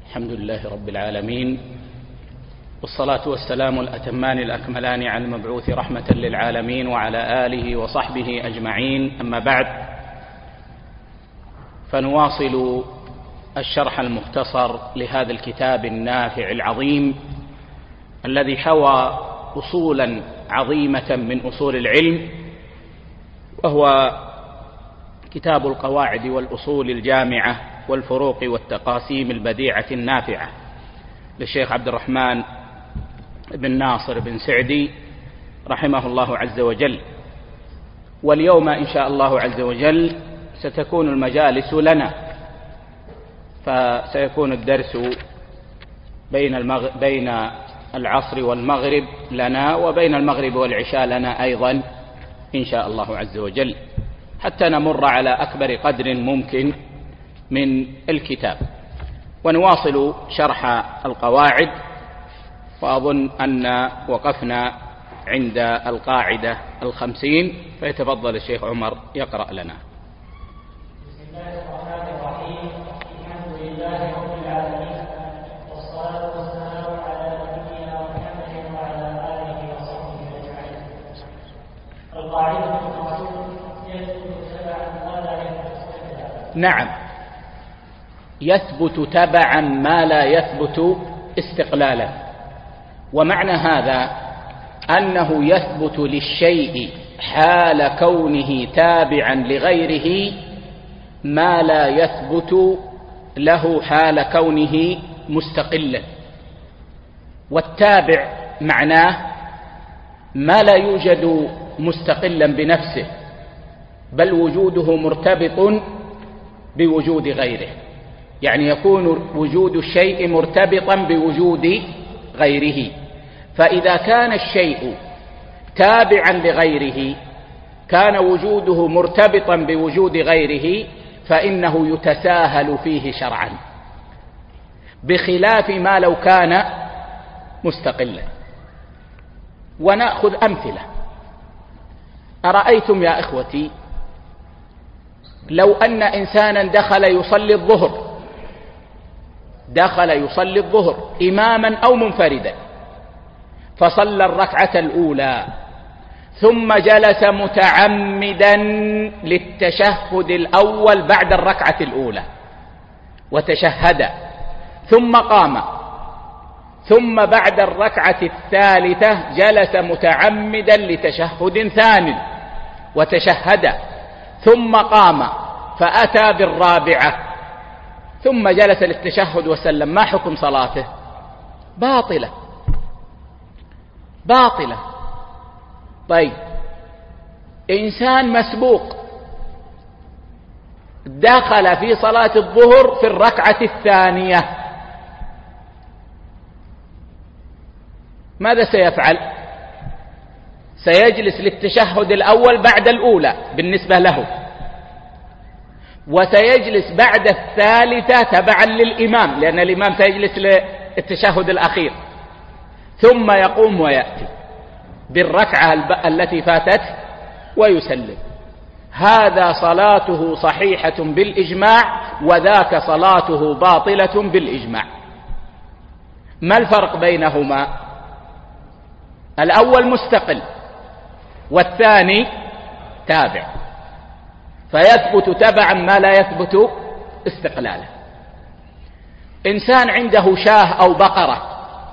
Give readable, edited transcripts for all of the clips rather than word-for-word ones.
الحمد لله رب العالمين، والصلاة والسلام الأتمان الأكملان على المبعوث رحمة للعالمين وعلى آله وصحبه أجمعين. أما بعد، فنواصل الشرح المختصر لهذا الكتاب النافع العظيم الذي حوى أصولا عظيمة من أصول العلم، وهو كتاب القواعد والأصول الجامعة والفروق والتقاسيم البديعة النافعة للشيخ عبد الرحمن بن ناصر بن سعدي رحمه الله عز وجل. واليوم إن شاء الله عز وجل ستكون المجالس لنا، فسيكون الدرس بين العصر والمغرب لنا، وبين المغرب والعشاء لنا أيضا إن شاء الله عز وجل، حتى نمر على أكبر قدر ممكن من الكتاب. ونواصل شرح القواعد، وأظن أن وقفنا عند القاعدة 50، فيتفضل الشيخ عمر يقرأ لنا. بسم الله الرحمن الرحيم. الحمد لله رب العالمين، والصلاة والسلام على نبينا محمد وعلى آله وصحبه أجمعين. القاعدة المقصود يثبت تبعا ما لا يثبت. نعم، يثبت تبعا ما لا يثبت استقلالا. ومعنى هذا أنه يثبت للشيء حال كونه تابعا لغيره ما لا يثبت له حال كونه مستقلا. والتابع معناه ما لا يوجد مستقلا بنفسه، بل وجوده مرتبط بوجود غيره، يعني يكون وجود الشيء مرتبطا بوجود غيره. فإذا كان الشيء تابعا لغيره كان وجوده مرتبطا بوجود غيره، فإنه يتساهل فيه شرعا، بخلاف ما لو كان مستقلا. ونأخذ أمثلة. أرأيتم يا إخوتي لو أن إنسانا دخل يصلي الظهر إماما أو منفردا، فصلى الركعة الأولى ثم جلس متعمدا للتشهد الأول بعد الركعة الأولى وتشهد، ثم قام، ثم بعد الركعة الثالثة جلس متعمدا لتشهد ثاني وتشهد، ثم قام فأتى بالرابعة ثم جلس للتشهد وسلم، ما حكم صلاته؟ باطلة. طيب، إنسان مسبوق دخل في صلاة الظهر في الركعة الثانية، ماذا سيفعل؟ سيجلس للتشهد الأول بعد الأولى بالنسبة له، وسيجلس بعد الثالثة تبعا للإمام، لأن الإمام سيجلس للتشهد الأخير، ثم يقوم ويأتي بالركعة التي فاتت ويسلم. هذا صلاته صحيحة بالإجماع، وذاك صلاته باطلة بالإجماع. ما الفرق بينهما؟ الأول مستقل والثاني تابع، فيثبت تبعا ما لا يثبت استقلالا. إنسان عنده شاة أو بقرة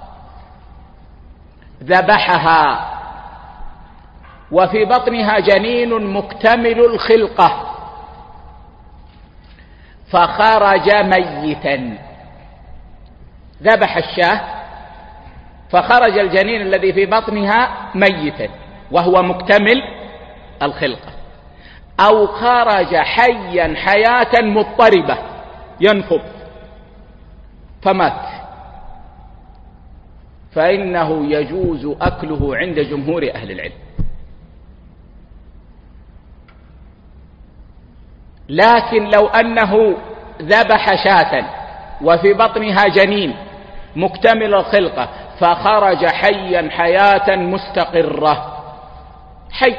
ذبحها وفي بطنها جنين مكتمل الخلقة فخرج ميتا، ذبح الشاة فخرج الجنين الذي في بطنها ميتا وهو مكتمل الخلقة، أو خرج حيا حياة مضطربة ينفض فمات، فإنه يجوز أكله عند جمهور أهل العلم. لكن لو أنه ذبح شاة وفي بطنها جنين مكتمل الخلقة فخرج حيا حياة مستقرة، حي،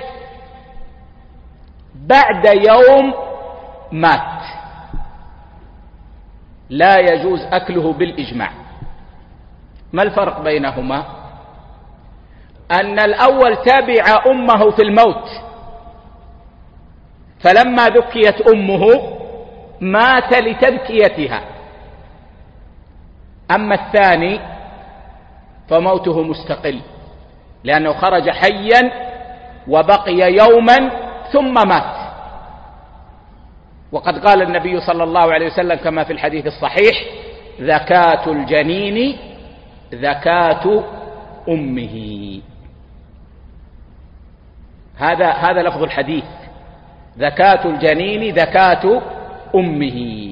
بعد يوم مات، لا يجوز أكله بالإجماع. ما الفرق بينهما؟ أن الأول تبع أمه في الموت، فلما ذكيت أمه مات لتذكيتها. أما الثاني فموته مستقل، لأنه خرج حيا وبقي يوما ثم مات. وقد قال النبي صلى الله عليه وسلم كما في الحديث الصحيح: زكاة الجنين زكاة أمه. هذا لفظ الحديث: زكاة الجنين زكاة أمه.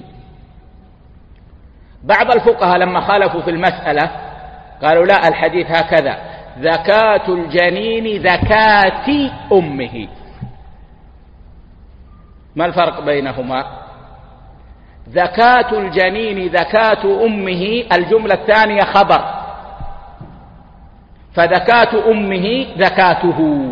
بعض الفقهاء لما خالفوا في المسألة قالوا لا، الحديث هكذا: زكاة الجنين زكاة أمه. ما الفرق بينهما؟ زكاة الجنين زكاة أمه الجملة الثانية خبر، فزكاة أمه زكاته.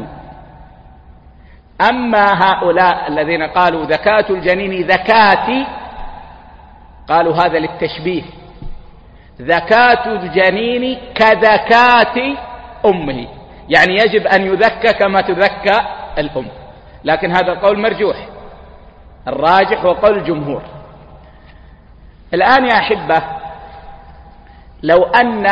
أما هؤلاء الذين قالوا زكاة الجنين زكاة، قالوا هذا للتشبيه: زكاة الجنين كزكاة أمه، يعني يجب أن يذكى كما تذكى الأم. لكن هذا القول مرجوح، الراجح وقول الجمهور. الآن يا أحبة، لو أن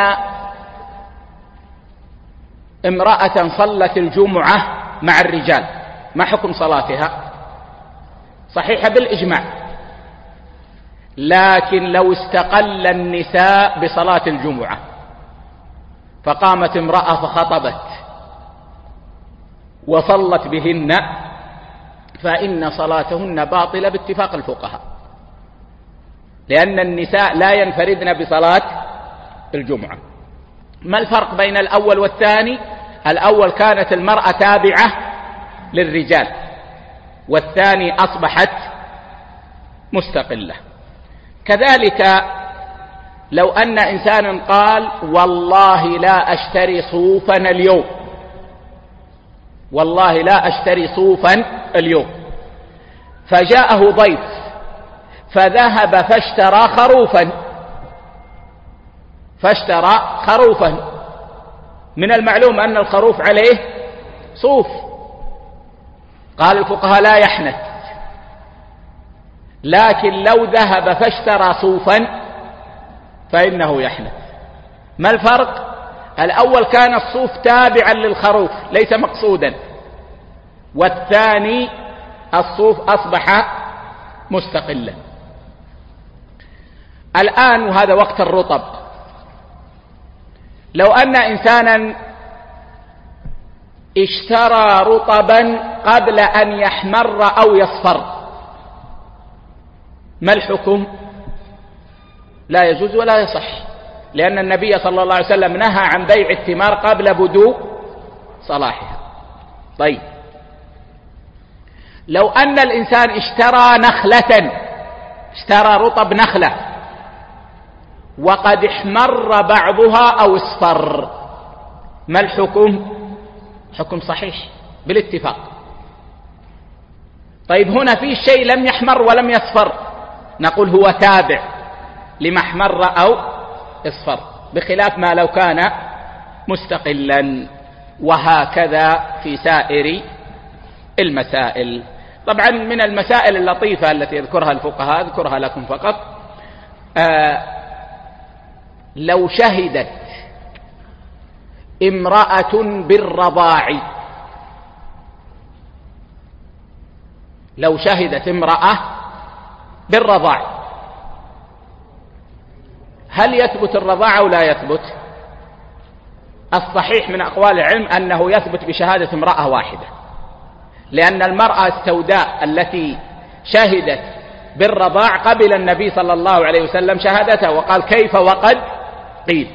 امرأة صلت الجمعة مع الرجال، ما حكم صلاتها؟ صحيحة بالإجماع. لكن لو استقل النساء بصلاة الجمعة فقامت امرأة فخطبت وصلت بهن، فإن صلاتهن باطلة باتفاق الفقهاء، لأن النساء لا ينفردن بصلاة الجمعة. ما الفرق بين الأول والثاني؟ الأول كانت المرأة تابعة للرجال، والثاني أصبحت مستقلة. كذلك لو أن إنسان قال: والله لا أشتري صوفا اليوم، والله لا أشتري صوفا اليوم، فجاءه ضيف فذهب فاشترى خروفا. من المعلوم أن الخروف عليه صوف. قال الفقهاء: لا يحنث. لكن لو ذهب فاشترى صوفا فإنه يحنث. ما الفرق؟ الأول كان الصوف تابعا للخروف ليس مقصودا، والثاني الصوف أصبح مستقلا. الآن وهذا وقت الرطب، لو أن إنسانا اشترى رطبا قبل أن يحمر أو يصفر، ما الحكم؟ لا يجوز ولا يصح، لأن النبي صلى الله عليه وسلم نهى عن بيع الثمار قبل بدو صلاحها. طيب، لو أن الإنسان اشترى رطب نخلة وقد احمر بعضها أو اصفر، ما الحكم؟ حكم صحيح بالاتفاق. طيب، هنا في شيء لم يحمر ولم يصفر، نقول هو تابع لما احمر أو اصفر، بخلاف ما لو كان مستقلا. وهكذا في سائر المسائل. طبعا من المسائل اللطيفة التي يذكرها الفقهاء أذكرها لكم فقط: لو شهدت امرأة بالرضاع، لو شهدت امرأة بالرضاع، هل يثبت الرضاع أو لا يثبت؟ الصحيح من أقوال العلم أنه يثبت بشهادة امرأة واحدة، لأن المرأة السوداء التي شهدت بالرضاع قبل النبي صلى الله عليه وسلم شهادتها وقال: كيف وقد قيل.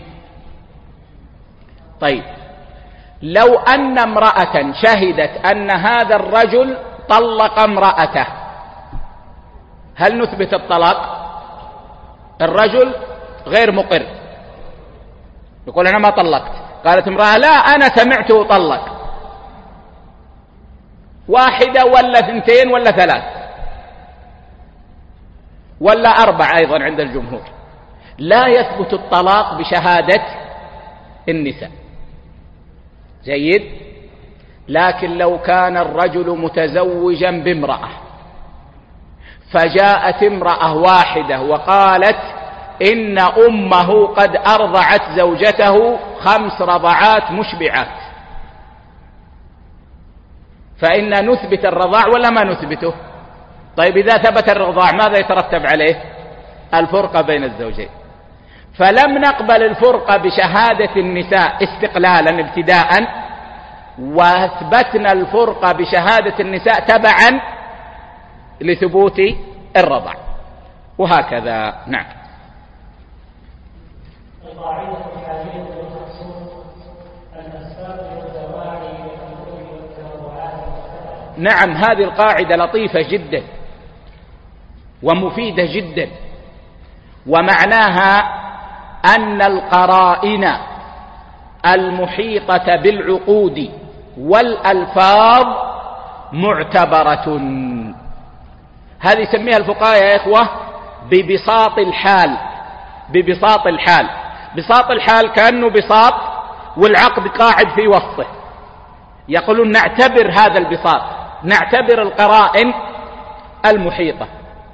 طيب، لو أن امرأة شهدت أن هذا الرجل طلق امرأته، هل نثبت الطلاق؟ الرجل غير مقر، يقول: أنا ما طلقت. قالت امرأة: لا، أنا سمعته طلق، واحدة ولا 2 ولا 3. ولا 4 أيضا عند الجمهور. لا يثبت الطلاق بشهادة النساء. جيد. لكن لو كان الرجل متزوجا بامرأة فجاءت امرأة واحدة وقالت إن أمه قد أرضعت زوجته 5 رضعات مشبعات، فإن نثبت الرضاع ولا ما نثبته؟ طيب إذا ثبت الرضاع ماذا يترتب عليه؟ الفرقة بين الزوجين. فلم نقبل الفرقة بشهادة النساء استقلالا ابتداء، واثبتنا الفرقة بشهادة النساء تبعا لثبوت الرضاع، وهكذا. نعم. نعم، هذه القاعدة لطيفة جدا ومفيدة جدا، ومعناها أن القرائن المحيطة بالعقود والألفاظ معتبرة. هذه يسميها الفقهاء يا إخوة ببساط الحال. ببساط الحال. بساط الحال كأنه بساط والعقد قاعد في وسطه. يقولون نعتبر هذا البساط، نعتبر القرائن المحيطة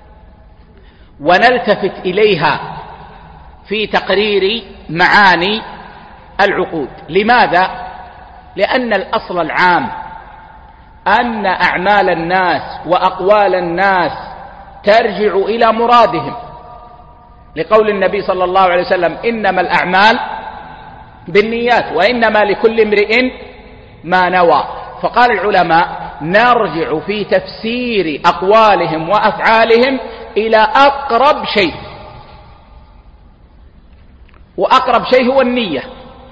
ونلتفت إليها في تقرير معاني العقود. لماذا؟ لأن الأصل العام أن أعمال الناس وأقوال الناس ترجع إلى مرادهم، لقول النبي صلى الله عليه وسلم إنما الأعمال بالنيات وإنما لكل امرئ ما نوى. فقال العلماء نرجع في تفسير أقوالهم وأفعالهم إلى أقرب شيء، وأقرب شيء هو النية.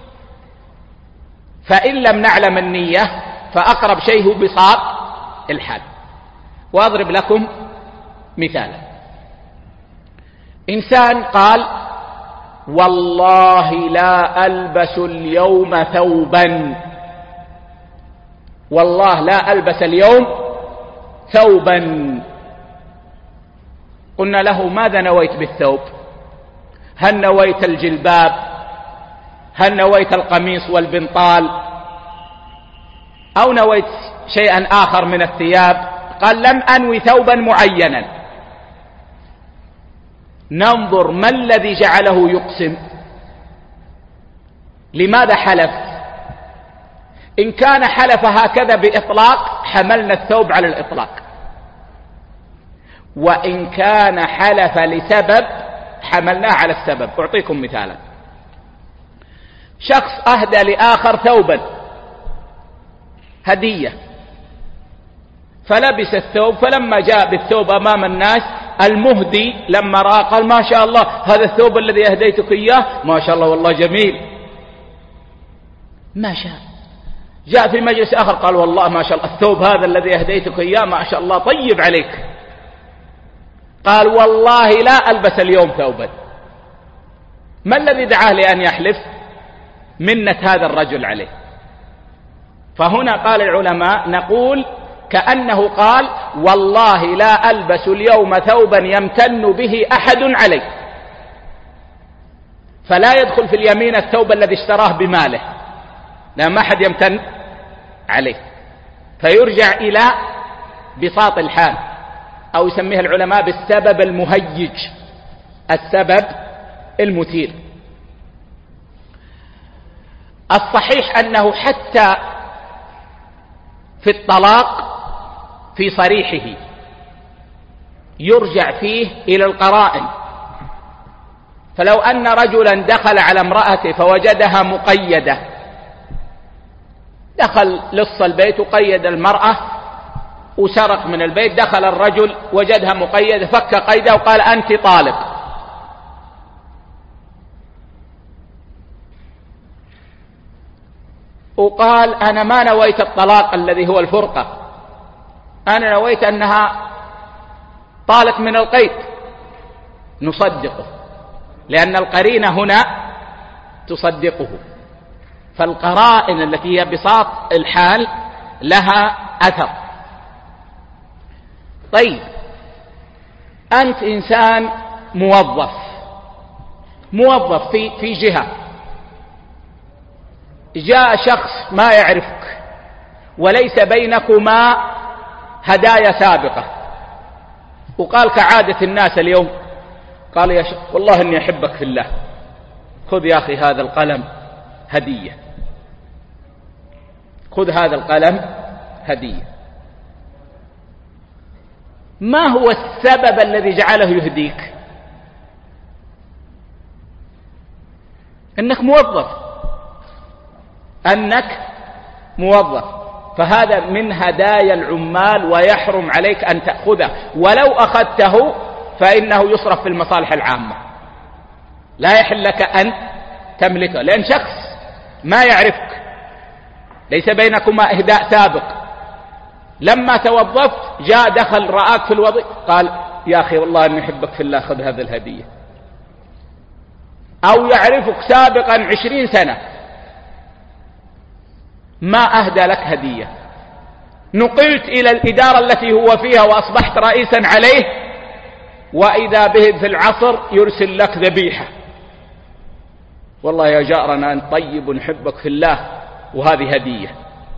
فإن لم نعلم النية فأقرب شيء هو بساط الحال. وأضرب لكم مثالا. إنسان قال والله لا ألبس اليوم ثوبا، والله لا ألبس اليوم ثوبا. قلنا له ماذا نويت بالثوب؟ هل نويت الجلباب؟ هل نويت القميص والبنطال؟ أو نويت شيئا آخر من الثياب؟ قال لم أنوي ثوبا معينا. ننظر ما الذي جعله يقسم، لماذا حلف؟ إن كان حلف هكذا بإطلاق حملنا الثوب على الإطلاق، وإن كان حلف لسبب حملناه على السبب. أعطيكم مثالا. شخص أهدى لآخر ثوبا هدية، فلبس الثوب، فلما جاء بالثوب أمام الناس المهدي لما رأى قال ما شاء الله هذا الثوب الذي أهديتك إياه ما شاء الله والله جميل. ما شاء. جاء في مجلس آخر قال والله ما شاء الله الثوب هذا الذي أهديتك إياه ما شاء الله طيب عليك. قال والله لا ألبس اليوم ثوبا. ما الذي دعاه لأن يحلف؟ منة هذا الرجل عليه. فهنا قال العلماء نقول كأنه قال والله لا ألبس اليوم ثوبا يمتن به أحد علي، فلا يدخل في اليمين الثوب الذي اشتراه بماله، لا ما أحد يمتن عليه، فيرجع إلى بساط الحال، أو يسميها العلماء بالسبب المهيج، السبب المثير. الصحيح أنه حتى في الطلاق في صريحه يرجع فيه إلى القرائن. فلو أن رجلا دخل على امرأته فوجدها مقيدة، دخل لص البيت وقيد المرأة وسرق من البيت، دخل الرجل وجدها مقيدة فك قيدها وقال أنت طالق، وقال أنا ما نويت الطلاق الذي هو الفرقة، أنا نويت أنها طالق من القيد، نصدقه لأن القرينة هنا تصدقه. فالقرائن التي هي بساط الحال لها أثر. طيب أنت إنسان موظف في جهة، جاء شخص ما يعرفك وليس بينكما هدايا سابقة، وقال كعادة الناس اليوم، قال يا شيخ والله إني أحبك في الله، خذ يا أخي هذا القلم هدية، خذ هذا القلم هدية. ما هو السبب الذي جعله يهديك؟ أنك موظف، فهذا من هدايا العمال ويحرم عليك أن تأخذه، ولو أخذته فإنه يصرف في المصالح العامة، لا يحل لك أن تملكه، لأن شخص ما يعرفك ليس بينكما إهداء سابق، لما توظفت جاء دخل رآك في الوظيفة قال يا أخي والله أني أحبك في الله، خذ هذه الهدية. أو يعرفك سابقا 20 سنة ما أهدى لك هدية، نقلت إلى الإدارة التي هو فيها وأصبحت رئيسا عليه، وإذا به في العصر يرسل لك ذبيحة، والله يا جارنا أنت طيب نحبك في الله وهذه هدية.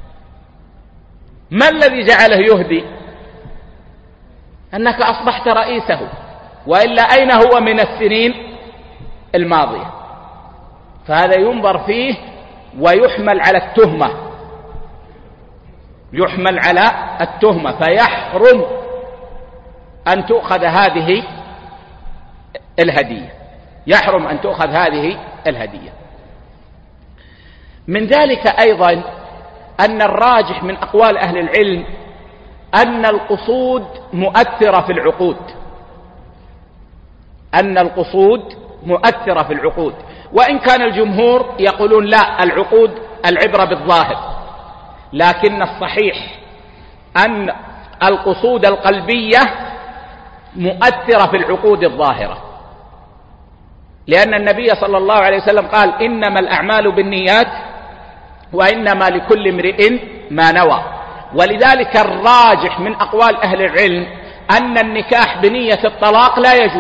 ما الذي جعله يهدي؟ أنك أصبحت رئيسه، وإلا أين هو من السنين الماضية؟ فهذا ينظر فيه ويحمل على التهمة، فيحرم أن تؤخذ هذه الهدية. من ذلك أيضا أن الراجح من أقوال أهل العلم أن القصود مؤثرة في العقود، وإن كان الجمهور يقولون لا، العقود العبرة بالظاهر، لكن الصحيح أن القصود القلبية مؤثرة في العقود الظاهرة، لأن النبي صلى الله عليه وسلم قال إنما الأعمال بالنيات وإنما لكل امرئ ما نوى. ولذلك الراجح من أقوال أهل العلم أن النكاح بنية الطلاق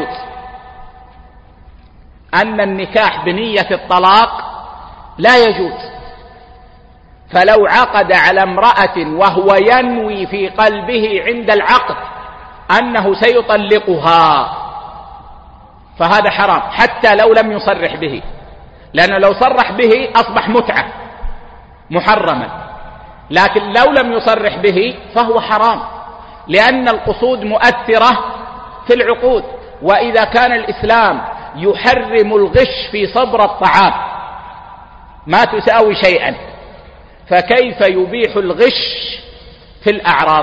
لا يجوز، فلو عقد على امرأة وهو ينوي في قلبه عند العقد أنه سيطلقها فهذا حرام، حتى لو لم يصرح به، لأنه لو صرح به أصبح متعة محرما، لكن لو لم يصرح به فهو حرام، لأن القصود مؤثرة في العقود. وإذا كان الإسلام يحرم الغش في صبر الطعام ما تساوي شيئا، فكيف يبيح الغش في الأعراض؟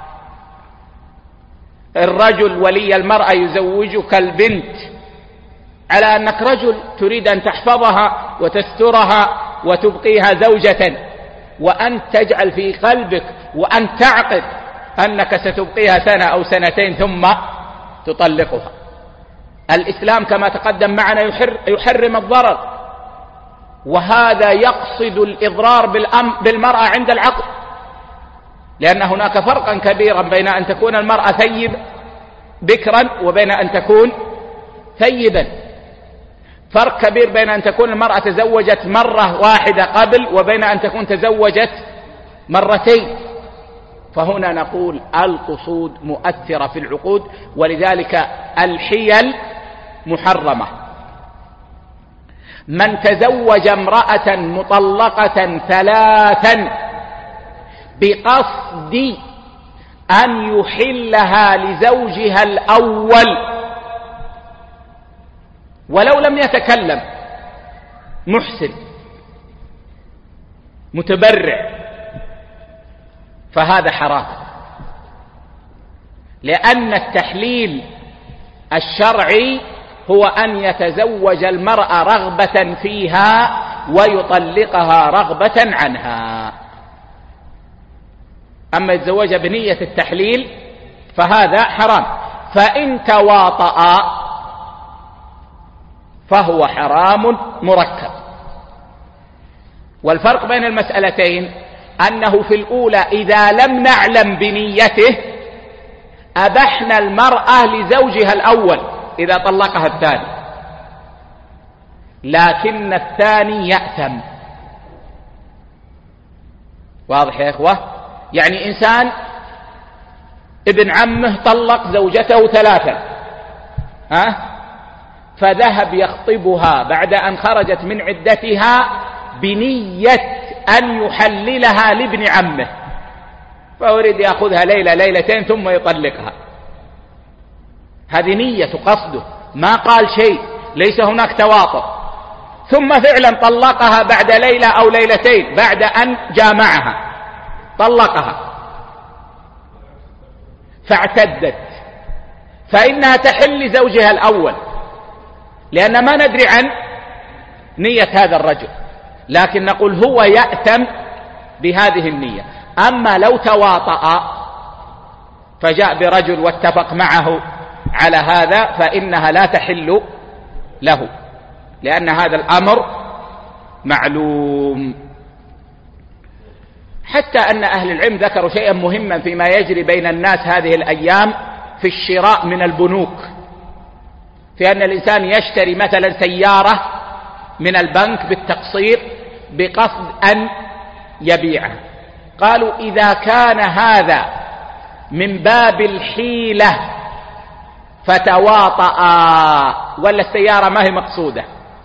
الرجل ولي المرأة يزوجك البنت على أنك رجل تريد أن تحفظها وتسترها وتبقيها زوجة، وأن تجعل في قلبك وأن تعقد أنك ستبقيها سنة أو سنتين ثم تطلقها. الإسلام كما تقدم معنا يحرم الضرر، وهذا يقصد الإضرار بالمرأة عند العقد، لأن هناك فرقا كبيرا بين أن تكون المرأة بكرا وبين أن تكون ثيبا، فرق كبير بين أن تكون المرأة تزوجت مرة واحدة قبل وبين أن تكون تزوجت مرتين. فهنا نقول القصود مؤثرة في العقود، ولذلك الحيل محرمة. من تزوج امرأة مطلقة 3 بقصد أن يحلها لزوجها الأول ولو لم يتكلم، محسن متبرع، فهذا حرام، لأن التحليل الشرعي هو أن يتزوج المرأة رغبة فيها ويطلقها رغبة عنها. أما يتزوج بنية التحليل فهذا حرام، فإن تواطأ فهو حرام مركب. والفرق بين المسألتين أنه في الأولى إذا لم نعلم بنيته أبحنا المرأة لزوجها الأول إذا طلقها الثاني، لكن الثاني يأثم. واضح يا إخوة؟ يعني إنسان ابن عمه طلق زوجته 3 فذهب يخطبها بعد أن خرجت من عدتها بنية أن يحللها لابن عمه، فأريد يأخذها ليلة ليلتين ثم يطلقها. هذه نية قصده، ما قال شيء، ليس هناك تواطؤ. ثم فعلا طلقها بعد ليلة أو ليلتين بعد أن جامعها، طلقها فاعتدت، فإنها تحل لزوجها الأول، لأن ما ندري عن نية هذا الرجل، لكن نقول هو يأثم بهذه النية. أما لو تواطأ فجاء برجل واتفق معه على هذا فإنها لا تحل له، لأن هذا الأمر معلوم. حتى أن أهل العلم ذكروا شيئا مهما فيما يجري بين الناس هذه الأيام في الشراء من البنوك، في أن الإنسان يشتري مثلا سيارة من البنك بالتقسيط بقصد أن يبيعها. قالوا إذا كان هذا من باب الحيلة فتواطأ ولا السيارة ما هي مقصودة،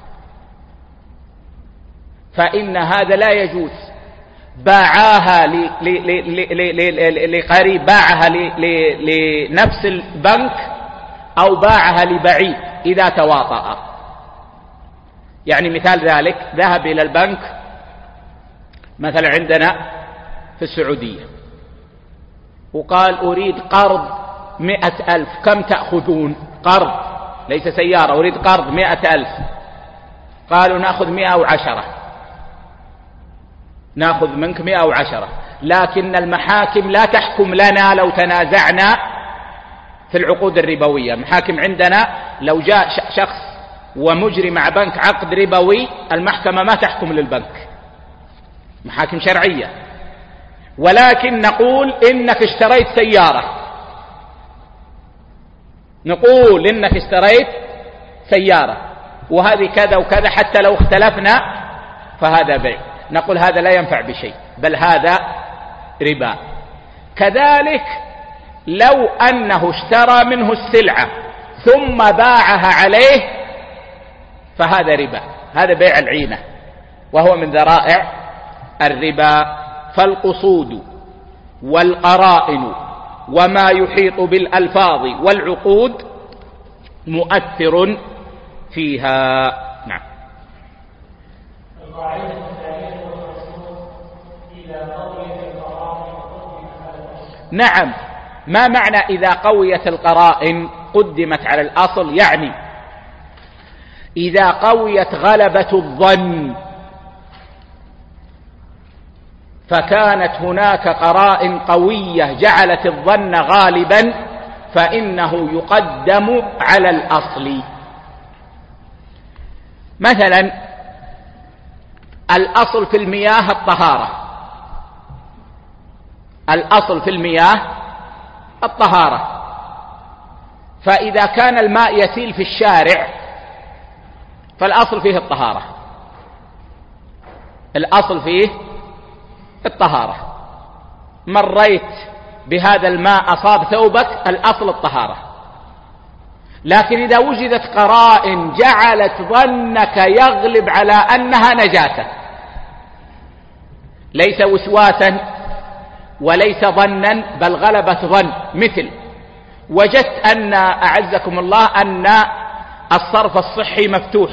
فإن هذا لا يجوز. باعاها لقريب، باعها لنفس البنك أو باعها لبعيد إذا تواطأ. يعني مثال ذلك، ذهب إلى البنك مثلا عندنا في السعودية وقال أريد قرض 100,000، كم تأخذون؟ قرض ليس سيارة، أريد قرض 100,000. قالوا نأخذ 110، نأخذ منك 110، لكن المحاكم لا تحكم لنا لو تنازعنا في العقود الربوية. المحاكم عندنا لو جاء شخص ومجري مع بنك عقد ربوي، المحكمة ما تحكم للبنك، محاكم شرعية، ولكن نقول إنك اشتريت سيارة، نقول إنك اشتريت سيارة وهذه كذا وكذا، حتى لو اختلفنا فهذا بيع، نقول هذا لا ينفع بشيء بل هذا ربا. كذلك لو أنه اشترى منه السلعة ثم باعها عليه فهذا ربا، هذا بيع العينة وهو من ذرائع الربا. فالقصود والقرائن وما يحيط بالألفاظ والعقود مؤثر فيها. نعم. نعم، ما معنى إذا قويت القرائن قدمت على الأصل؟ يعني إذا قويت غلبة الظن فكانت هناك قرائن قوية جعلت الظن غالبا فإنه يقدم على الأصل. مثلا الأصل في المياه الطهارة، الأصل في المياه الطهارة، فإذا كان الماء يسيل في الشارع فالأصل فيه الطهارة، الأصل فيه الطهارة. مريت بهذا الماء أصاب ثوبك، الأصل الطهارة. لكن إذا وجدت قرائن جعلت ظنك يغلب على أنها نجاسة، ليس وسواسا وليس ظنا بل غلبة ظن، مثل وجدت أن أعزكم الله أن الصرف الصحي مفتوح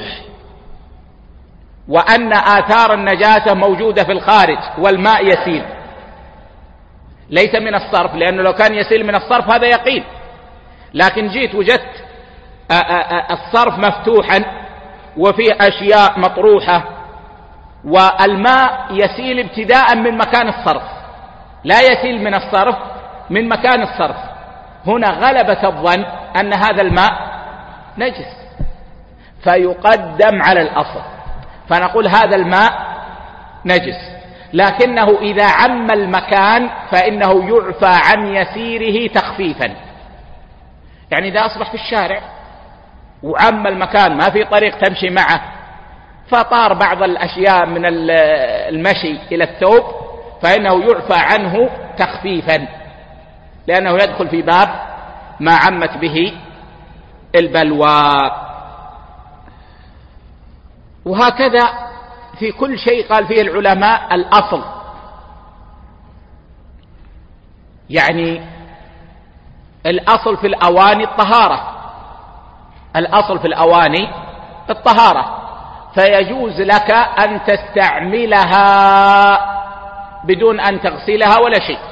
وأن آثار النجاسة موجودة في الخارج والماء يسيل، ليس من الصرف، لأنه لو كان يسيل من الصرف هذا يقين، لكن جيت وجدت الصرف مفتوحا وفيه أشياء مطروحة والماء يسيل ابتداء من مكان الصرف، لا يسيل من الصرف، من مكان الصرف. هنا غلبة الظن أن هذا الماء نجس فيقدم على الأصل، فنقول هذا الماء نجس، لكنه إذا عم المكان فإنه يعفى عن يسيره تخفيفا، يعني إذا أصبح في الشارع وعم المكان ما في طريق تمشي معه، فطار بعض الأشياء من المشي إلى الثوب، فإنه يعفى عنه تخفيفا، لأنه يدخل في باب ما عمت به البلوى. وهكذا في كل شيء قال فيه العلماء الأصل، يعني الأصل في الأواني الطهارة، الأصل في الأواني الطهارة، فيجوز لك أن تستعملها بدون أن تغسلها ولا شيء.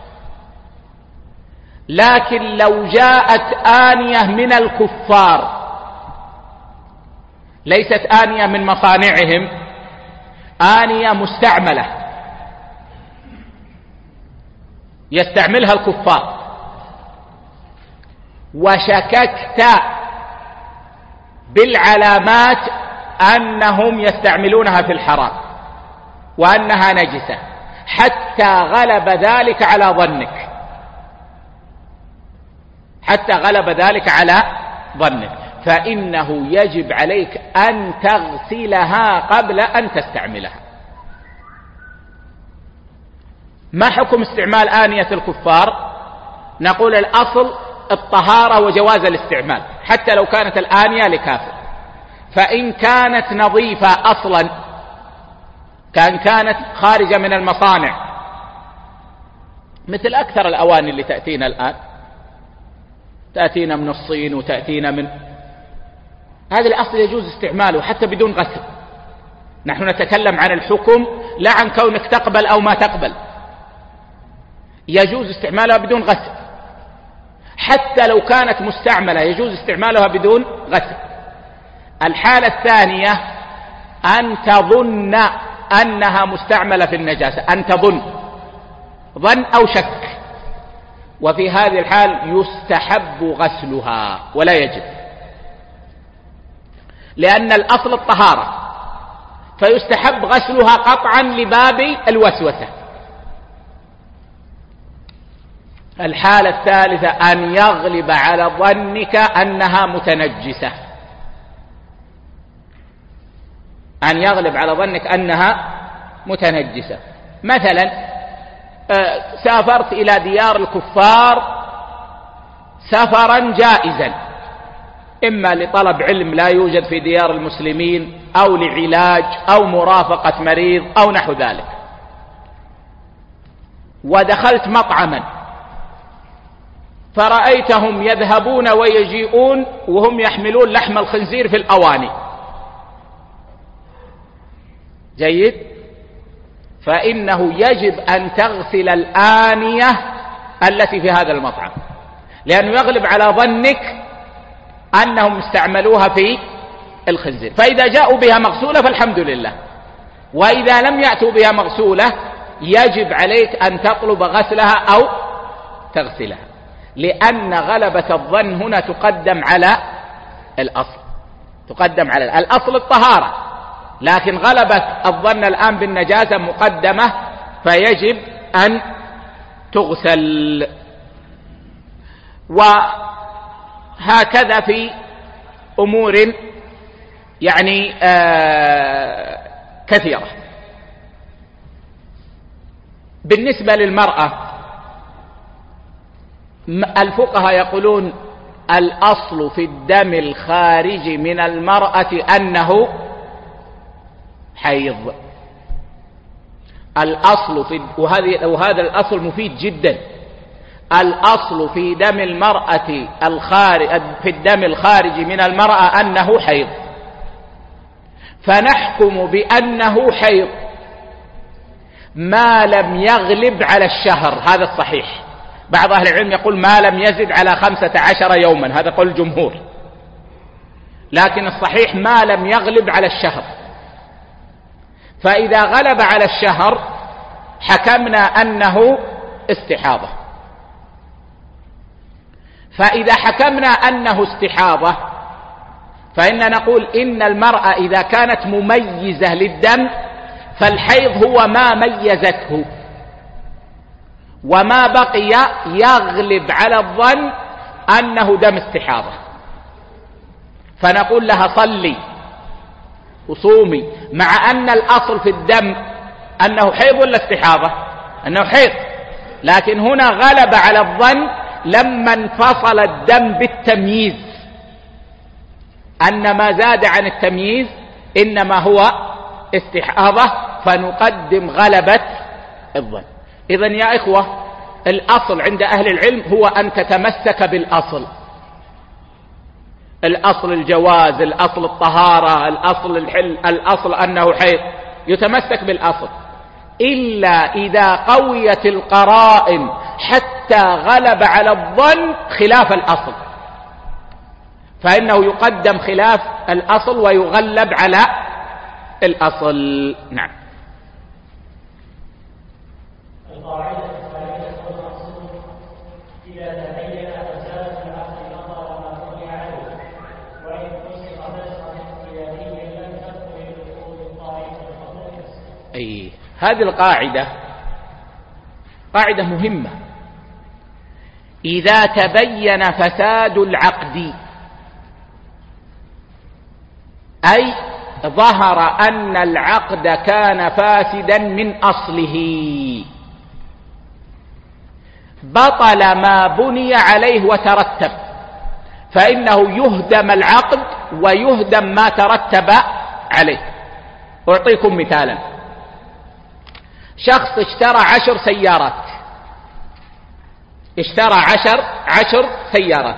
لكن لو جاءت آنية من الكفار ليست آنية من مصانعهم، آنية مستعملة يستعملها الكفار، وشككت بالعلامات أنهم يستعملونها في الحرام وأنها نجسة حتى غلب ذلك على ظنك، حتى غلب ذلك على ظنك، فإنه يجب عليك أن تغسلها قبل أن تستعملها. ما حكم استعمال آنية الكفار؟ نقول الأصل الطهارة وجواز الاستعمال حتى لو كانت الآنية لكافر. فإن كانت نظيفة أصلا، كانت خارجة من المصانع، مثل أكثر الأواني اللي تأتينا الآن، تأتينا من الصين وتأتينا من هذا، الأصل يجوز استعماله حتى بدون غسل. نحن نتكلم عن الحكم لا عن كونك تقبل أو ما تقبل، يجوز استعمالها بدون غسل. حتى لو كانت مستعملة يجوز استعمالها بدون غسل. الحالة الثانية أن تظن أنها مستعملة في النجاسة، أن تظن ظن أو شك، وفي هذه الحال يستحب غسلها ولا يجب، لأن الأصل الطهارة، فيستحب غسلها قطعا لباب الوسوسة. الحالة الثالثة أن يغلب على ظنك أنها متنجسة، أن يغلب على ظنك أنها متنجسة. مثلا سافرت إلى ديار الكفار سفرا جائزا، إما لطلب علم لا يوجد في ديار المسلمين، أو لعلاج، أو مرافقة مريض، أو نحو ذلك، ودخلت مطعما فرأيتهم يذهبون ويجيئون وهم يحملون لحم الخنزير في الأواني، جيد، فإنه يجب أن تغسل الآنية التي في هذا المطعم، لأنه يغلب على ظنك أنهم استعملوها في الخنزير. فإذا جاءوا بها مغسولة فالحمد لله، وإذا لم يأتوا بها مغسولة يجب عليك أن تطلب غسلها أو تغسلها، لأن غلبة الظن هنا تقدم على الأصل، تقدم على الأصل الطهارة، لكن غلبة الظن الآن بالنجاسة مقدمة، فيجب أن تغسل. وهكذا في أمور يعني كثيرة. بالنسبة للمرأة الفقهاء يقولون الأصل في الدم الخارج من المرأة أنه حيض. الأصل في وهذا الأصل مفيد جدا. الأصل في دم المرأة في الدم الخارج من المرأة أنه حيض، فنحكم بأنه حيض ما لم يغلب على الشهر، هذا الصحيح. بعض أهل العلم يقول ما لم يزد على 15 يوما، هذا قول الجمهور، لكن الصحيح ما لم يغلب على الشهر. فإذا غلب على الشهر حكمنا أنه استحاضة. فإذا حكمنا أنه استحاضة فإن نقول إن المرأة إذا كانت مميزة للدم فالحيض هو ما ميزته، وما بقي يغلب على الظن أنه دم استحاضة، فنقول لها صلي وصومي، مع أن الأصل في الدم أنه حيض ولا استحاضة؟ أنه حيض، لكن هنا غلب على الظن لما انفصل الدم بالتمييز أن ما زاد عن التمييز إنما هو استحاضة، فنقدم غلبة الظن. إذن يا إخوة، الأصل عند أهل العلم هو أن تتمسك بالأصل، الأصل الجواز، الأصل الطهارة، الأصل الحل، الأصل أنه حيض، يتمسك بالأصل، إلا إذا قويت القرائن حتى غلب على الظن خلاف الأصل، فإنه يقدم خلاف الأصل ويغلب على الأصل. نعم. القاعدة الثالثة والمقصود إذا تبين فساد العقد نظر ما بني عليه، وإن فسق فسقا اختياريا لم تدخل العقود الطائفة الخطأ. أي هذه القاعدة قاعدة مهمة. إذا تبين فساد العقد، أي ظهر أن العقد كان فاسدا من أصله، بطل ما بني عليه وترتب، فإنه يهدم العقد ويهدم ما ترتب عليه. أعطيكم مثالا: شخص اشترى 10 سيارات، اشترى 10 سيارات،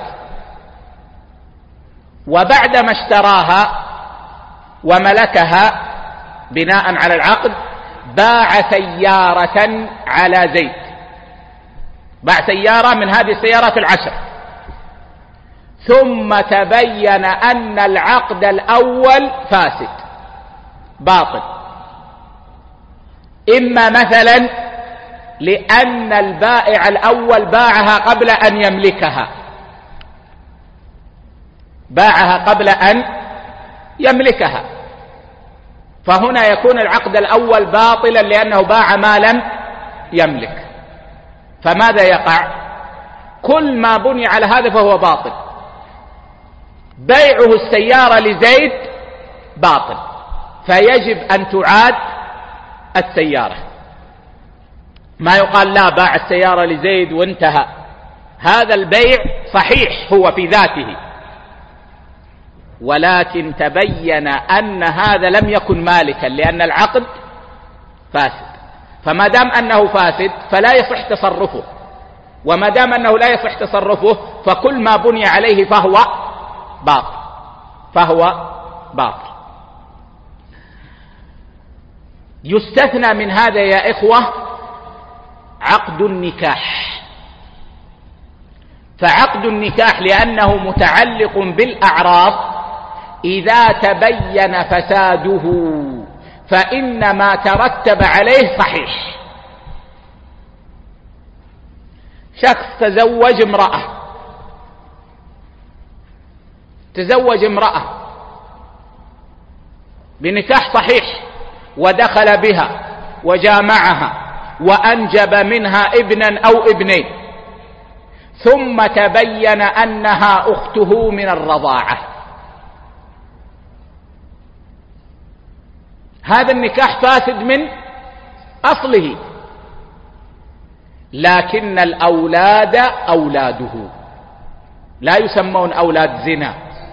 وبعدما اشتراها وملكها بناء على العقد باع سيارة على زيد، باع سيارة من هذه السيارات 10، ثم تبين أن العقد الأول فاسد باطل، إما مثلا لأن البائع الأول باعها قبل أن يملكها، باعها قبل أن يملكها، فهنا يكون العقد الأول باطلا لأنه باع ما لم يملك، فماذا يقع؟ كل ما بني على هذا فهو باطل. بيعه السيارة لزيد باطل، فيجب أن تعاد السيارة، ما يقال لا باع السيارة لزيد وانتهى، هذا البيع صحيح هو في ذاته، ولكن تبين أن هذا لم يكن مالكا لأن العقد فاسد، فما دام أنه فاسد فلا يصح تصرفه، وما دام أنه لا يصح تصرفه فكل ما بني عليه فهو باطل. يستثنى من هذا يا إخوة عقد النكاح، فعقد النكاح لأنه متعلق بالأعراض إذا تبين فساده فإن ما ترتب عليه صحيح. شخص تزوج امرأة بنكاح صحيح، ودخل بها وجامعها وأنجب منها ابنا أو ابنين، ثم تبين أنها أخته من الرضاعة، هذا النكاح فاسد من أصله، لكن الأولاد أولاده لا يسمون أولاد زنا،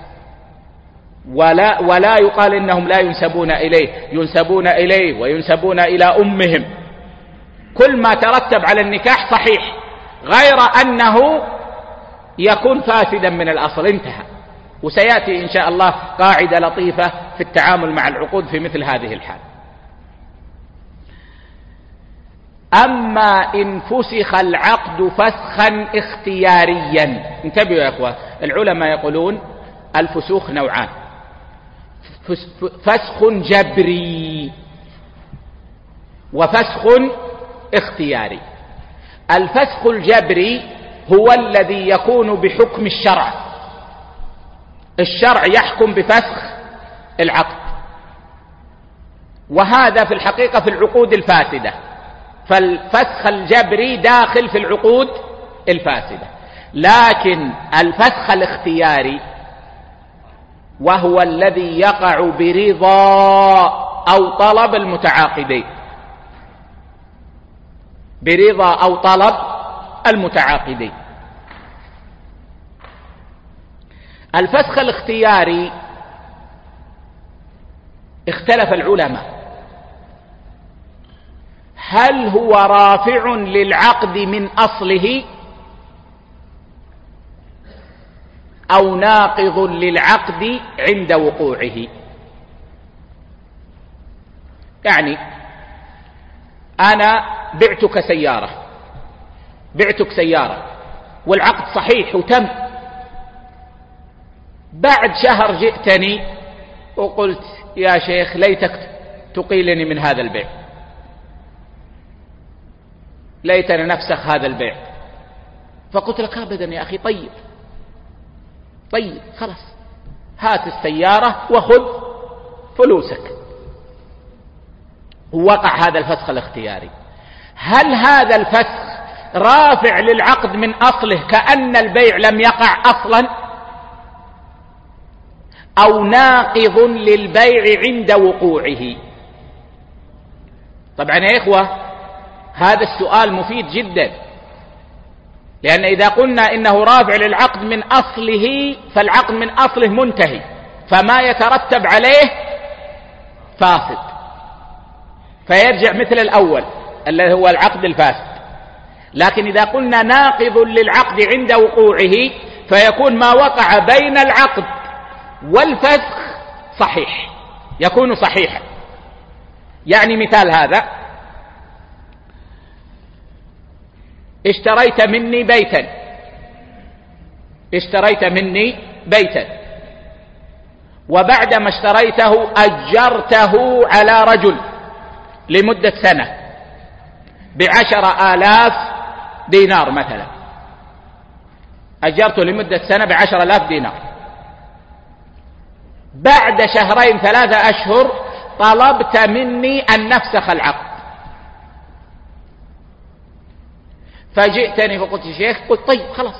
ولا يقال إنهم لا ينسبون إليه، ينسبون إليه وينسبون إلى أمهم، كل ما ترتب على النكاح صحيح، غير أنه يكون فاسدا من الأصل، انتهى. وسيأتي إن شاء الله قاعدة لطيفة في التعامل مع العقود في مثل هذه الحال. أما إن فسخ العقد فسخا اختياريا، انتبهوا يا أخوة، العلماء يقولون الفسوخ نوعان: فسخ جبري وفسخ اختياري. الفسخ الجبري هو الذي يكون بحكم الشرع، الشرع يحكم بفسخ العقد، وهذا في الحقيقة في العقود الفاسدة، فالفسخ الجبري داخل في العقود الفاسدة. لكن الفسخ الاختياري وهو الذي يقع برضا أو طلب المتعاقدين، برضا أو طلب المتعاقدين. الفسخ الاختياري اختلف العلماء هل هو رافع للعقد من أصله أو ناقض للعقد عند وقوعه. يعني أنا بعتك سيارة والعقد صحيح وتم، بعد شهر جئتني وقلت يا شيخ ليتك تقيلني من هذا البيع، ليتنا نفسخ هذا البيع، فقلت لك أبدا يا أخي طيب خلاص هات السيارة وخذ فلوسك. وقع هذا الفسخ الاختياري. هل هذا الفسخ رافع للعقد من أصله كأن البيع لم يقع أصلا، أو ناقض للبيع عند وقوعه؟ طبعا يا إخوة هذا السؤال مفيد جدا، لأن إذا قلنا إنه رافع للعقد من أصله فالعقد من أصله منتهي، فما يترتب عليه فاسد، فيرجع مثل الأول الذي هو العقد الفاسد. لكن إذا قلنا ناقض للعقد عند وقوعه فيكون ما وقع بين العقد والفسخ صحيح، يكون صحيحا. يعني مثال هذا: اشتريت مني بيتا وبعدما اشتريته أجرته على رجل لمدة سنة ب10,000 دينار مثلا، أجرته لمدة سنة ب10,000 دينار. بعد 2-3 أشهر طلبت مني أن نفسخ العقد، فجئتني فقلت يا شيخ، قلت طيب خلاص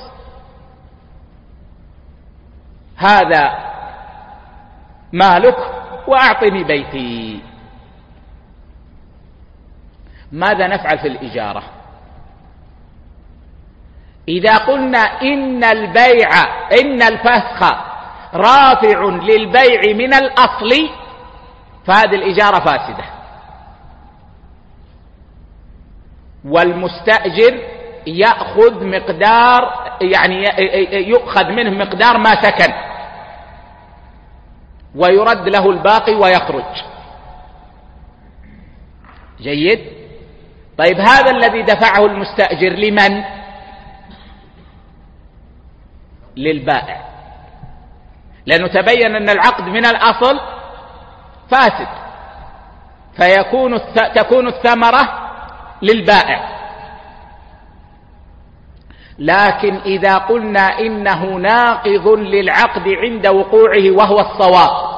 هذا مالك وأعطني بيتي. ماذا نفعل في الإجارة؟ إذا قلنا إن الفسخ رافع للبيع من الأصل فهذه الإجارة فاسدة، والمستأجر يأخذ مقدار، يعني يؤخذ منه مقدار ما سكن ويرد له الباقي ويخرج. جيد؟ طيب هذا الذي دفعه المستأجر لمن؟ للبائع، لأنه تبين أن العقد من الأصل فاسد، تكون الثمرة للبائع. لكن إذا قلنا إنه ناقض للعقد عند وقوعه وهو الصواب،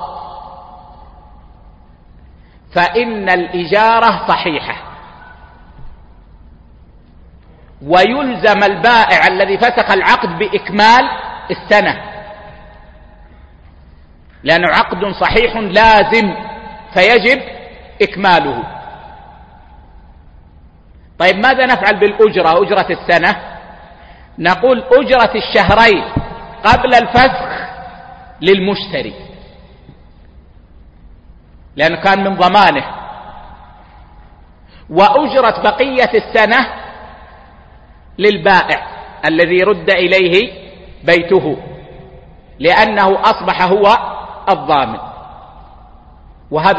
فإن الإجارة صحيحة، ويلزم البائع الذي فسخ العقد بإكمال السنة، لأنه عقد صحيح لازم فيجب إكماله. طيب ماذا نفعل بالأجرة، أجرة السنة؟ نقول أجرة الشهرين قبل الفسخ للمشتري، لأنه كان من ضمانه، وأجرة بقية السنة للبائع الذي رد إليه بيته، لأنه أصبح هو الضامن. وهذا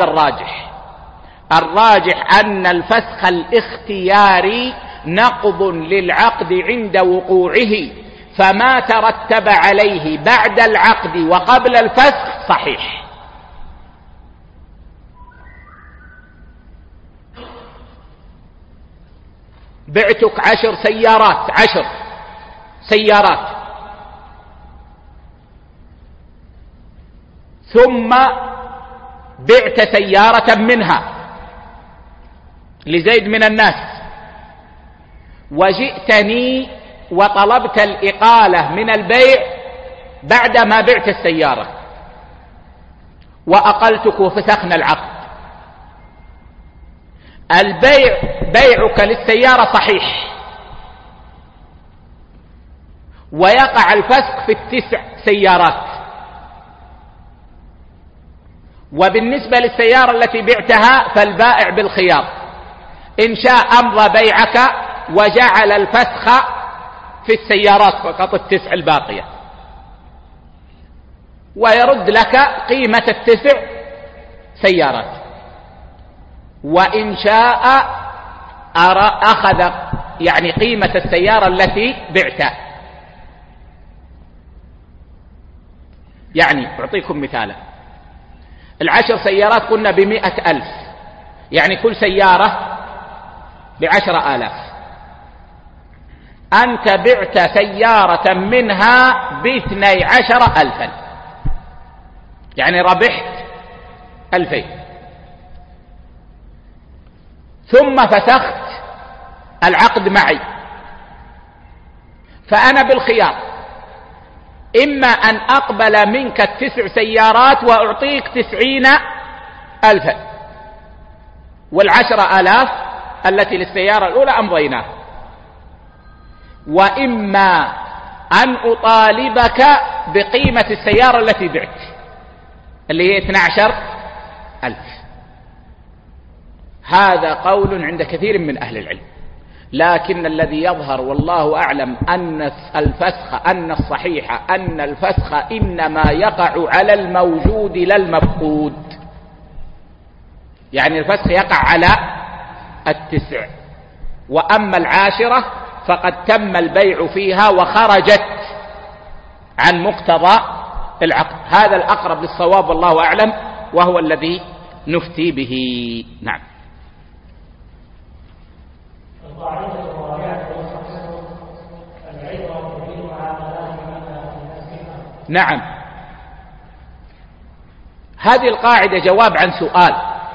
الراجح أن الفسخ الاختياري نقض للعقد عند وقوعه، فما ترتب عليه بعد العقد وقبل الفسخ صحيح. بعتك 10 سيارات ثم بعت سيارة منها لزيد من الناس، وجئتني وطلبت الإقالة من البيع بعدما بعت السيارة وأقلتك وفسخنا العقد، بيعك للسيارة صحيح ويقع الفسخ في 9 سيارات، وبالنسبة للسيارة التي بعتها فالبائع بالخيار، إن شاء أمضى بيعك وجعل الفسخ في السيارات فقط 9 الباقية، ويرد لك قيمة 9 سيارات، وإن شاء أخذ يعني قيمة السيارة التي بعتها. يعني أعطيكم مثالا، 10 سيارات قلنا ب100,000، يعني كل سيارة ب10,000. أنت بعت سيارة منها ب12,000، يعني ربحت 2000، ثم فسخت العقد معي، فأنا بالخيار، إما أن أقبل منك 9 سيارات وأعطيك 90,000 وال10,000 التي للسيارة الأولى أمضيناها، وإما أن أطالبك بقيمة السيارة التي بعت اللي هي 12,000. هذا قول عند كثير من أهل العلم، لكن الذي يظهر والله أعلم أن الصحيح أن الفسخ إنما يقع على الموجود لا المفقود، يعني الفسخ يقع على 9، وأما 10 فقد تم البيع فيها وخرجت عن مقتضى العقد. هذا الأقرب للصواب والله أعلم، وهو الذي نفتي به. نعم. نعم، هذه القاعدة جواب عن سؤال: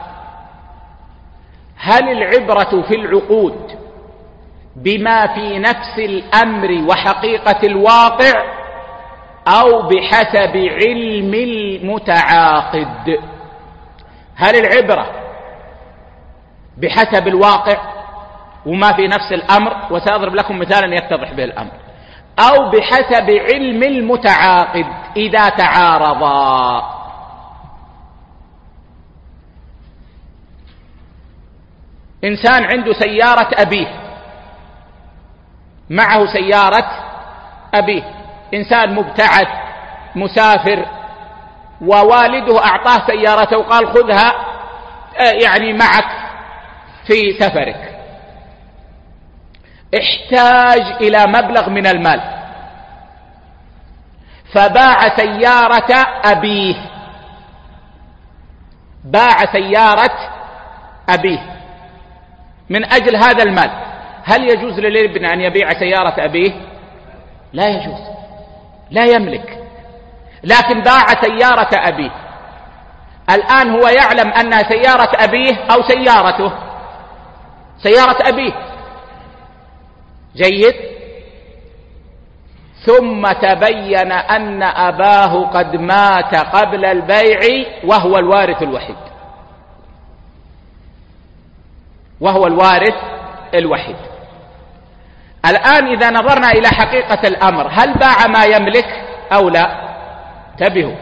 هل العبرة في العقود بما في نفس الأمر وحقيقة الواقع أو بحسب علم المتعاقد؟ هل العبرة بحسب الواقع وما في نفس الأمر، وسأضرب لكم مثالا يتضح به الأمر، أو بحسب علم المتعاقد إذا تعارضا؟ إنسان عنده سيارة أبيه، معه سيارة أبيه، إنسان مبتعث مسافر ووالده أعطاه سيارته وقال خذها يعني معك في سفرك، احتاج إلى مبلغ من المال فباع سيارة أبيه، باع سيارة أبيه من أجل هذا المال. هل يجوز للابن أن يبيع سيارة أبيه؟ لا يجوز، لا يملك، لكن باع سيارة أبيه. الآن هو يعلم أنها سيارة أبيه أو سيارته، سيارة أبيه، جيد، ثم تبين أن أباه قد مات قبل البيع وهو الوارث الوحيد، وهو الوارث الوحيد. الآن إذا نظرنا إلى حقيقة الأمر، هل باع ما يملك أو لا؟ انتبهوا،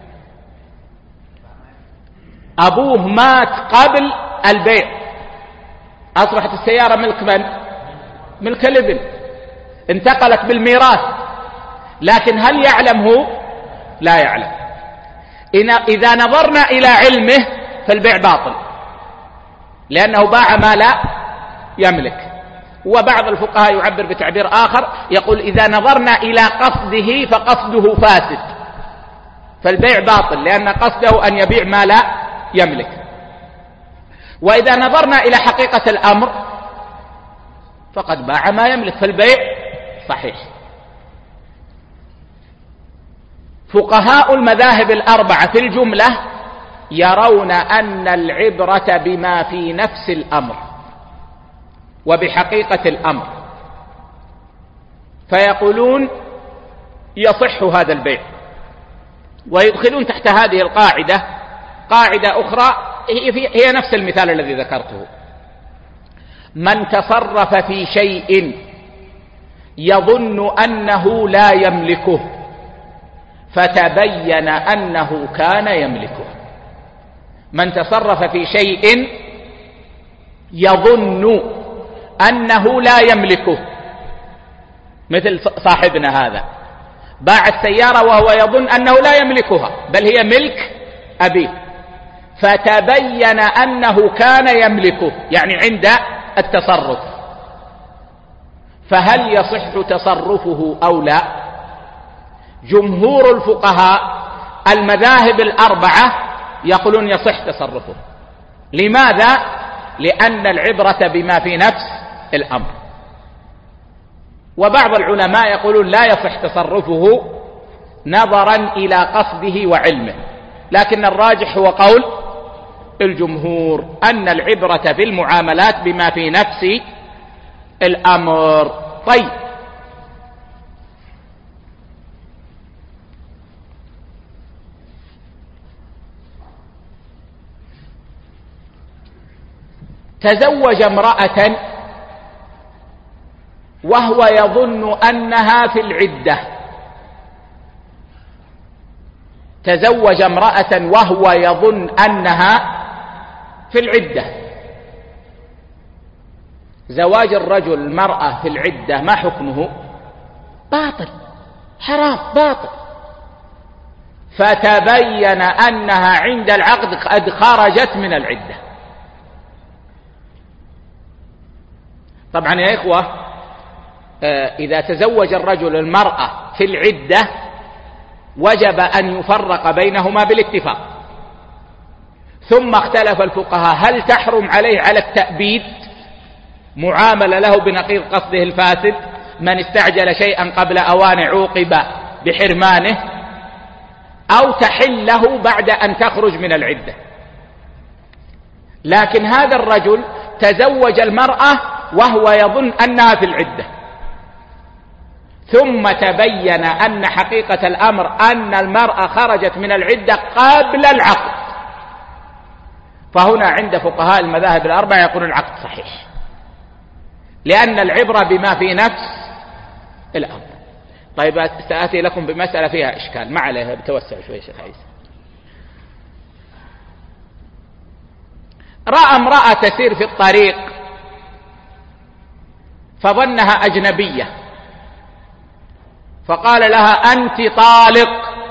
أبوه مات قبل البيع، أصبحت السيارة ملك من؟ ملك الابن، انتقلت بالميراث، لكن هل يعلم هو؟ لا يعلم. إذا نظرنا إلى علمه فالبيع باطل، لأنه باع ما لا يملك. وبعض الفقهاء يعبر بتعبير آخر، يقول إذا نظرنا إلى قصده فقصده فاسد، فالبيع باطل لأن قصده أن يبيع ما لا يملك. وإذا نظرنا إلى حقيقة الأمر فقد باع ما يملك، فالبيع صحيح. فقهاء المذاهب الأربعة في الجملة يرون أن العبرة بما في نفس الأمر وبحقيقة الأمر، فيقولون يصح هذا البيع، ويدخلون تحت هذه القاعدة قاعدة أخرى هي نفس المثال الذي ذكرته: من تصرف في شيء يظن أنه لا يملكه فتبين أنه كان يملكه. من تصرف في شيء يظن أنه لا يملكه، مثل صاحبنا هذا باع السيارة وهو يظن أنه لا يملكها بل هي ملك أبيه، فتبين أنه كان يملكه، يعني عند التصرف، فهل يصح تصرفه أو لا؟ جمهور الفقهاء المذاهب الأربعة يقولون يصح تصرفه. لماذا؟ لأن العبرة بما في نفس الأمر. وبعض العلماء يقولون لا يصح تصرفه نظرا إلى قصده وعلمه، لكن الراجح هو قول الجمهور أن العبرة بالمعاملات بما في نفس الأمر. طيب، تزوج امرأة وهو يظن أنها في العدة، تزوج امرأة وهو يظن أنها في العدة. زواج الرجل المرأة في العدة ما حكمه؟ باطل، حرام، باطل. فتبين أنها عند العقد قد خرجت من العدة. طبعا يا إخوة، إذا تزوج الرجل المرأة في العدة وجب أن يفرق بينهما بالاتفاق، ثم اختلف الفقهاء هل تحرم عليه على التأبيد معاملة له بنقيض قصده الفاسد، من استعجل شيئا قبل أوان عوقب بحرمانه، أو تحل له بعد أن تخرج من العدة. لكن هذا الرجل تزوج المرأة وهو يظن أنها في العدة، ثم تبين أن حقيقة الأمر أن المرأة خرجت من العدة قبل العقد، فهنا عند فقهاء المذاهب الأربعة يقولون العقد صحيح، لأن العبرة بما في نفس الأمر. طيب، سآتي لكم بمسألة فيها إشكال، ما عليها، بتوسع شوي شيخ عيسى. رأى امرأة تسير في الطريق فظنها أجنبية، فقال لها أنت طالق.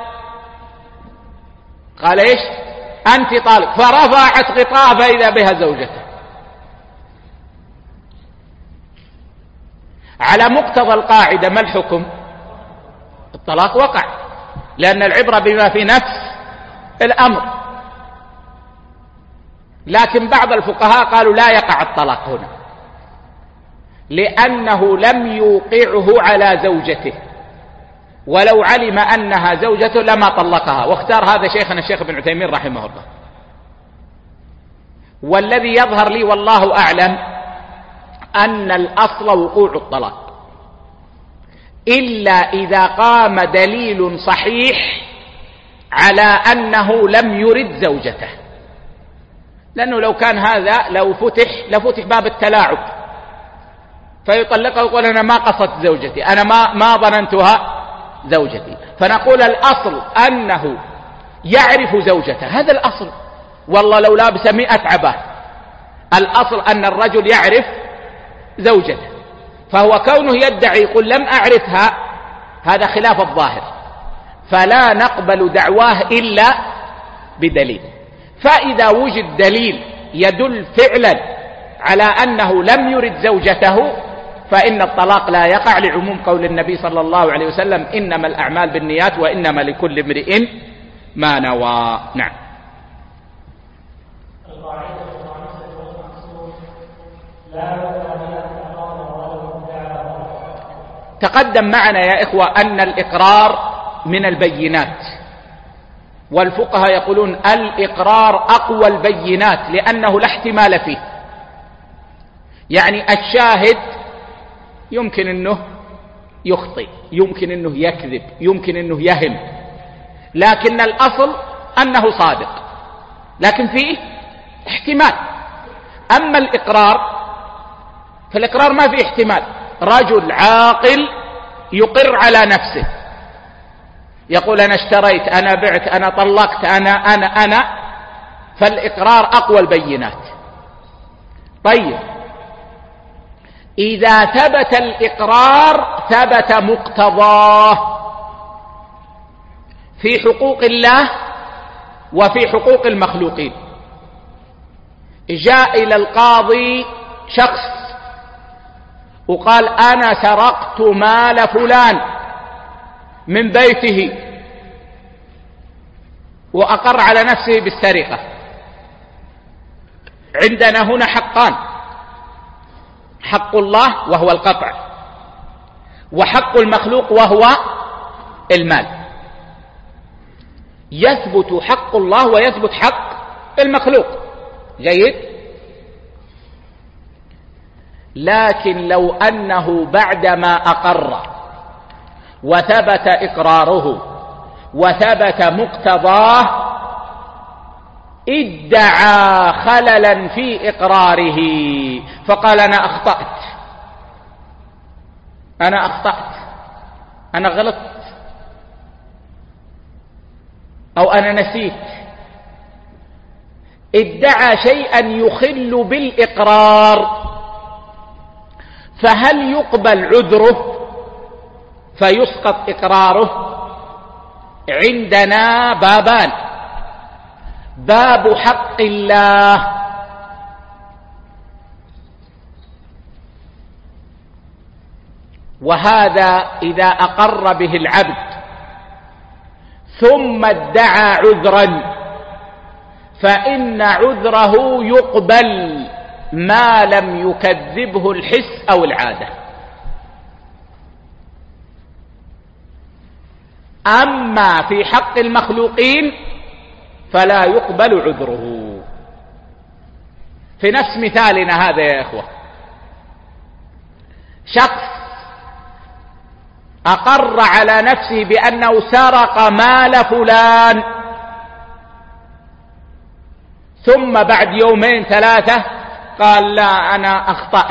قال إيش؟ أنت طالق. فرفعت غطاء فإذا بها زوجته. على مقتضى القاعدة ما الحكم؟ الطلاق وقع، لأن العبرة بما في نفس الأمر. لكن بعض الفقهاء قالوا لا يقع الطلاق هنا، لأنه لم يوقعه على زوجته، ولو علم أنها زوجته لما طلقها. واختار هذا شيخنا الشيخ ابن عثيمين رحمه الله. والذي يظهر لي والله أعلم أن الأصل وقوع الطلاق، إلا إذا قام دليل صحيح على أنه لم يرد زوجته، لأنه لو كان هذا لفتح باب التلاعب، فيطلقها ويقول أنا ما قصدت زوجتي، أنا ما ظننتها زوجتي. فنقول الأصل أنه يعرف زوجته، هذا الأصل. والله لو لابس 100 عباء، الأصل أن الرجل يعرف زوجته، فهو كونه يدعي يقول لم أعرفها، هذا خلاف الظاهر، فلا نقبل دعواه إلا بدليل. فإذا وجد دليل يدل فعلا على أنه لم يرد زوجته فإن الطلاق لا يقع، لعموم قول النبي صلى الله عليه وسلم إنما الأعمال بالنيات وإنما لكل امرئ ما نوى. نعم. تقدم معنا يا إخوة أن الإقرار من البينات، والفقهاء يقولون الإقرار أقوى البينات لأنه لا احتمال فيه. يعني الشاهد يمكن أنه يخطئ، يمكن أنه يكذب، يمكن أنه يهم، لكن الأصل أنه صادق، لكن فيه احتمال. أما الإقرار فالإقرار ما فيه احتمال. رجل عاقل يقر على نفسه، يقول أنا اشتريت، أنا بعت، أنا طلقت، أنا فالإقرار أقوى البينات. طيب، إذا ثبت الإقرار ثبت مقتضاه في حقوق الله وفي حقوق المخلوقين. جاء إلى القاضي شخص وقال أنا سرقت مال فلان من بيته، وأقر على نفسه بالسرقة. عندنا هنا حقان: حق الله وهو القطع، وحق المخلوق وهو المال. يثبت حق الله ويثبت حق المخلوق، جيد. لكن لو أنه بعدما أقر وثبت إقراره وثبت مقتضاه ادعى خللا في إقراره فقال أنا أخطأت، أنا غلطت، أو أنا نسيت، ادعى شيئا يخل بالإقرار، فهل يقبل عذره فيسقط إقراره؟ عندنا بابان: باب حق الله، وهذا إذا أقر به العبد ثم ادعى عذرا فإن عذره يقبل ما لم يكذبه الحس أو العادة. أما في حق المخلوقين فلا يقبل عذره. في نفس مثالنا هذا يا إخوة، شخص أقر على نفسه بأنه سرق مال فلان، ثم بعد يومين ثلاثة قال لا أنا أخطأت.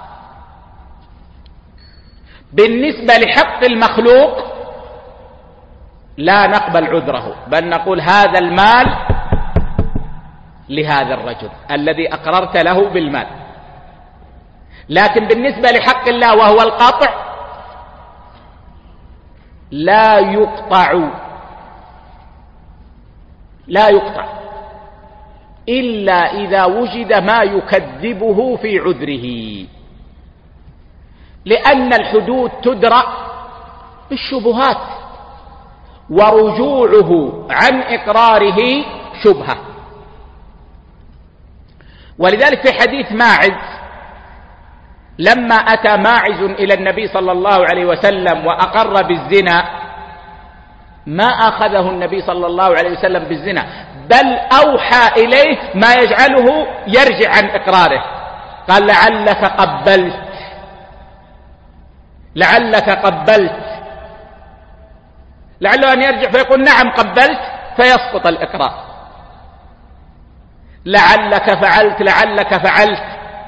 بالنسبة لحق المخلوق لا نقبل عذره، بل نقول هذا المال لهذا الرجل الذي أقررت له بالمال. لكن بالنسبة لحق الله وهو القطع لا يقطع إلا إذا وجد ما يكذبه في عذره، لأن الحدود تدرأ بالشبهات، ورجوعه عن إقراره شبهة. ولذلك في حديث ماعز، لما أتى ماعز إلى النبي صلى الله عليه وسلم وأقر بالزنا، ما أخذه النبي صلى الله عليه وسلم بالزنا، بل أوحى إليه ما يجعله يرجع عن إقراره. قال لعلك قبلت، لعله أن يرجع فيقول نعم قبلت فيسقط الإقرار. لعلك فعلت.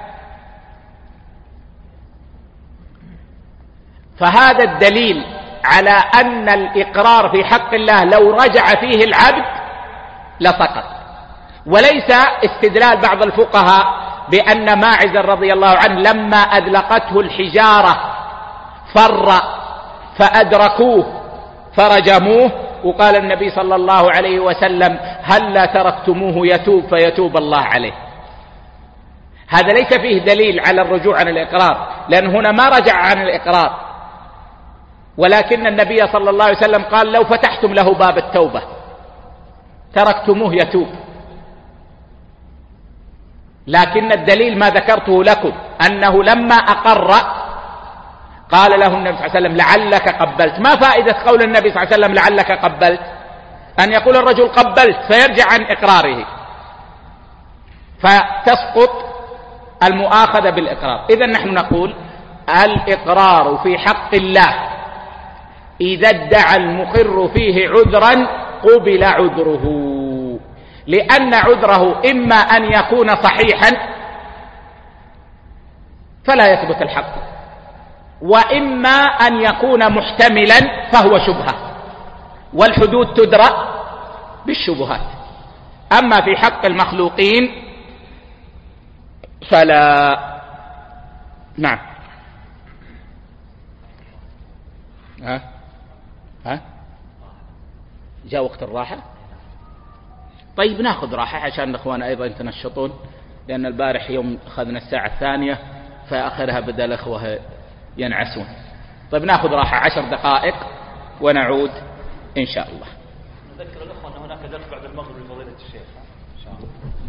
فهذا الدليل على أن الإقرار في حق الله لو رجع فيه العبد لسقط. وليس استدلال بعض الفقهاء بأن ماعز رضي الله عنه لما أدلقته الحجارة فر فأدركوه فرجموه، وقال النبي صلى الله عليه وسلم هلا تركتموه يتوب فيتوب الله عليه. هذا ليس فيه دليل على الرجوع عن الإقرار، لأن هنا ما رجع عن الإقرار، ولكن النبي صلى الله عليه وسلم قال لو فتحتم له باب التوبة تركتموه يتوب. لكن الدليل ما ذكرته لكم، أنه لما أقر قال له النبي صلى الله عليه وسلم لعلك قبلت. ما فائدة قول النبي صلى الله عليه وسلم لعلك قبلت؟ أن يقول الرجل قبلت فيرجع عن إقراره فتسقط المؤاخذة بالإقرار. إذن نحن نقول الإقرار في حق الله إذا ادعى المقر فيه عذرا قبل عذره، لأن عذره إما أن يكون صحيحا فلا يثبت الحق، وإما أن يكون محتملا فهو شبهة، والحدود تدرى بالشبهات. أما في حق المخلوقين فلا. نعم. جاء وقت الراحة. طيب ناخذ راحة عشان الأخوان أيضا يتنشطون، لأن البارح يوم أخذنا الساعة 2 فآخرها بدأ الأخوة ينعسون. طيب ناخذ راحة 10 دقائق ونعود إن شاء الله. نذكر الأخوة أن هناك درس بعد المغرب لفضيلة الشيخ إن شاء الله.